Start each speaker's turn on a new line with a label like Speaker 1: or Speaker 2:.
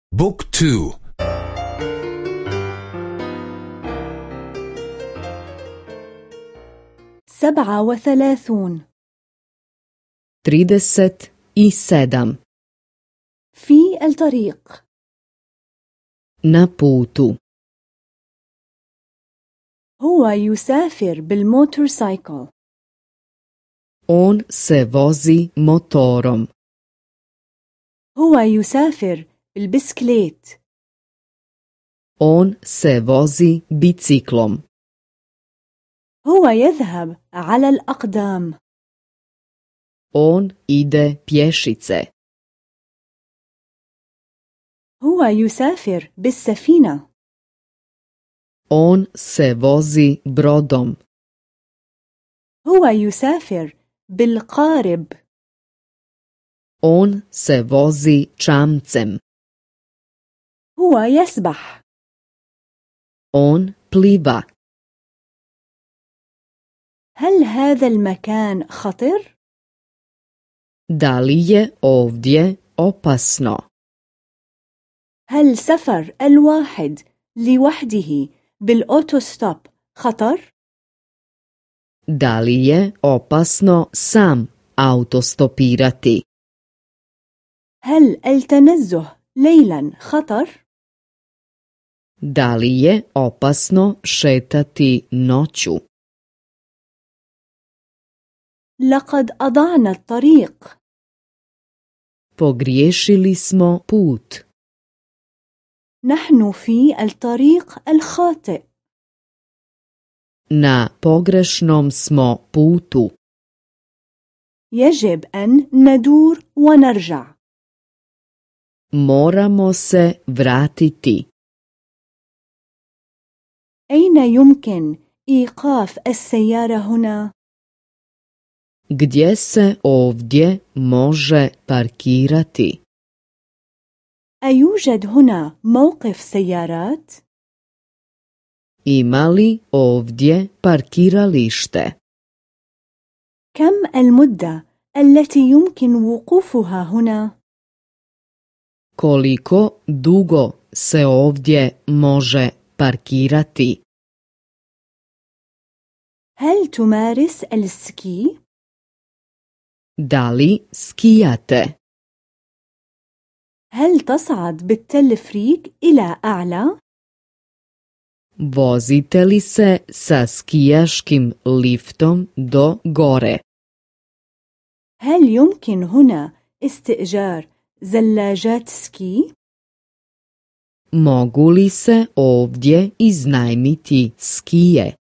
Speaker 1: بوك تو
Speaker 2: 37
Speaker 3: 37
Speaker 2: في الطريق.
Speaker 3: na putu.
Speaker 2: هو يسافر بالموتورسايكل.
Speaker 3: On se vozi motorom.
Speaker 2: هو يسافر بالبسكليت.
Speaker 3: On se vozi biciklom.
Speaker 2: هو يذهب على الأقدام.
Speaker 3: On ide pješice.
Speaker 2: هو يسافر بالسفينة.
Speaker 3: On se vozi brodom.
Speaker 2: هو يسافر بالقارب.
Speaker 3: On se vozi čamcem.
Speaker 2: هو يسبح.
Speaker 3: On pliva.
Speaker 2: هل هذا المكان خطر؟
Speaker 3: Da li je ovdje opasno?
Speaker 2: هل سفر الواحد لوحده بالأوتوستوب خطر؟
Speaker 3: Da li je opasno sam autostopirati?
Speaker 2: هل التنزه ليلا خطر؟
Speaker 3: Da li je opasno šetati noću?
Speaker 2: لقد أضعنا الطريق.
Speaker 3: Pogriješili smo put.
Speaker 2: نحن في الطريق الخاطئ.
Speaker 3: Na pogrešnom smo putu.
Speaker 2: يجب أن ندور ونرجع.
Speaker 3: Moramo se vratiti.
Speaker 2: أين يمكن إيقاف السيارة هنا؟
Speaker 3: Gdje se ovdje može parkirati?
Speaker 2: أيوجد هنا موقف سيارات؟
Speaker 3: Ima li ovdje parkiralište?
Speaker 2: كم المدة التي يمكن وقوفها هنا؟
Speaker 3: Koliko dugo se ovdje može parkirati?
Speaker 2: هل تمارس السكي؟
Speaker 3: Da li skijate?
Speaker 2: هل تصعد بالتلفريك إلى أعلى؟
Speaker 3: Vozite li se sa skijaškim liftom do gore?
Speaker 2: هل يمكن هنا استئجار زلاجات سكي؟
Speaker 3: Mogu li se ovdje iznajmiti skije?